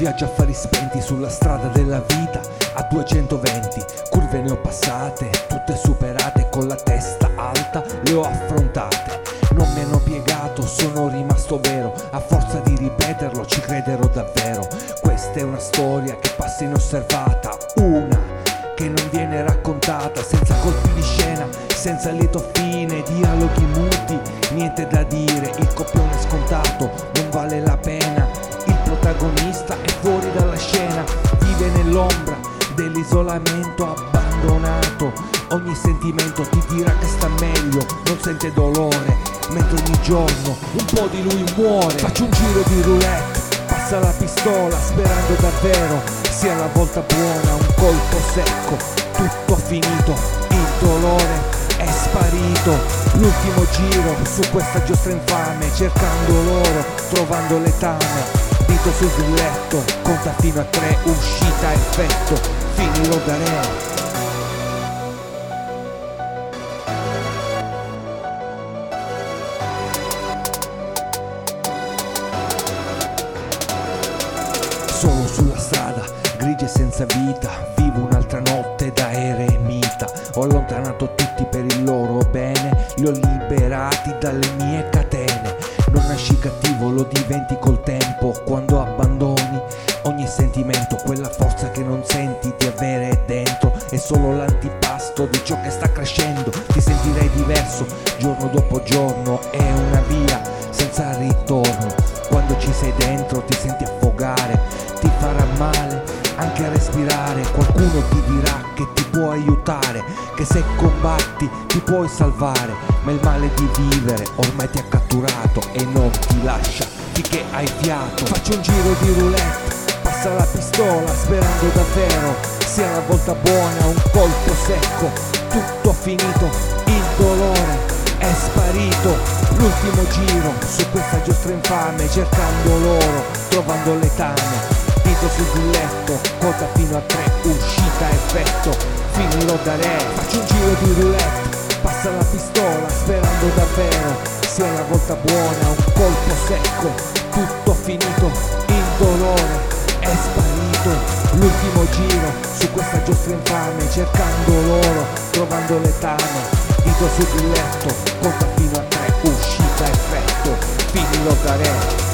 Viaggio a fari spenti sulla strada della vita a 220, curve ne ho passate, tutte superate, con la testa alta le ho affrontate. Non mi hanno piegato, sono rimasto vero, a forza di ripeterlo ci crederò davvero. Questa è una storia che passa inosservata, una che non viene raccontata, senza colpi di scena, senza lieto fine, dialoghi muti, niente da dire, il copione scontato non vale la pena. Il protagonista è fuori dalla scena, vive nell'ombra dell'isolamento abbandonato. Ogni sentimento ti dirà che sta meglio, non sente dolore, mentre ogni giorno un po' di lui muore. Faccio un giro di roulette, passa la pistola sperando davvero sia la volta buona, un colpo secco, tutto finito, il dolore è sparito. L'ultimo giro su questa giostra infame, cercando l'oro, trovando letame. Dito sul grilletto, conta fino a 3, uscita effetto, finirò da re. Solo sulla strada, grigia e senza vita, vivo un'altra notte da eremita. Ho allontanato tutti per il loro bene, li ho liberati dalle mie catene. Non nasci cattivo, lo diventi col tempo, quando abbandoni ogni sentimento. Quella forza che non senti di avere dentro è solo l'antipasto di ciò che sta crescendo. Ti sentirai diverso giorno dopo giorno, è una via senza ritorno. Quando ci sei dentro ti senti affogare, ti farà male anche a respirare. Qualcuno ti dirà che ti può aiutare, che se combatti ti puoi salvare, ma il male di vivere ormai ti ha catturato e non ti lascia finché hai fiato. Faccio un giro di roulette, passa la pistola sperando davvero sia la volta buona, un colpo secco, tutto finito, il dolore è sparito. L'ultimo giro su questa giostra infame, cercando l'oro, trovando letame. Dito sul grilletto, quota fino a 3, uscita effetto, finirò da re. Faccio un giro di roulette, passa la pistola sperando davvero sia la volta buona, un colpo secco, tutto finito, il dolore è sparito. L'ultimo giro su questa giostra infame, cercando l'oro, trovando letame. Dito sul grilletto, conta fino a 3, uscita effetto, finirò da re.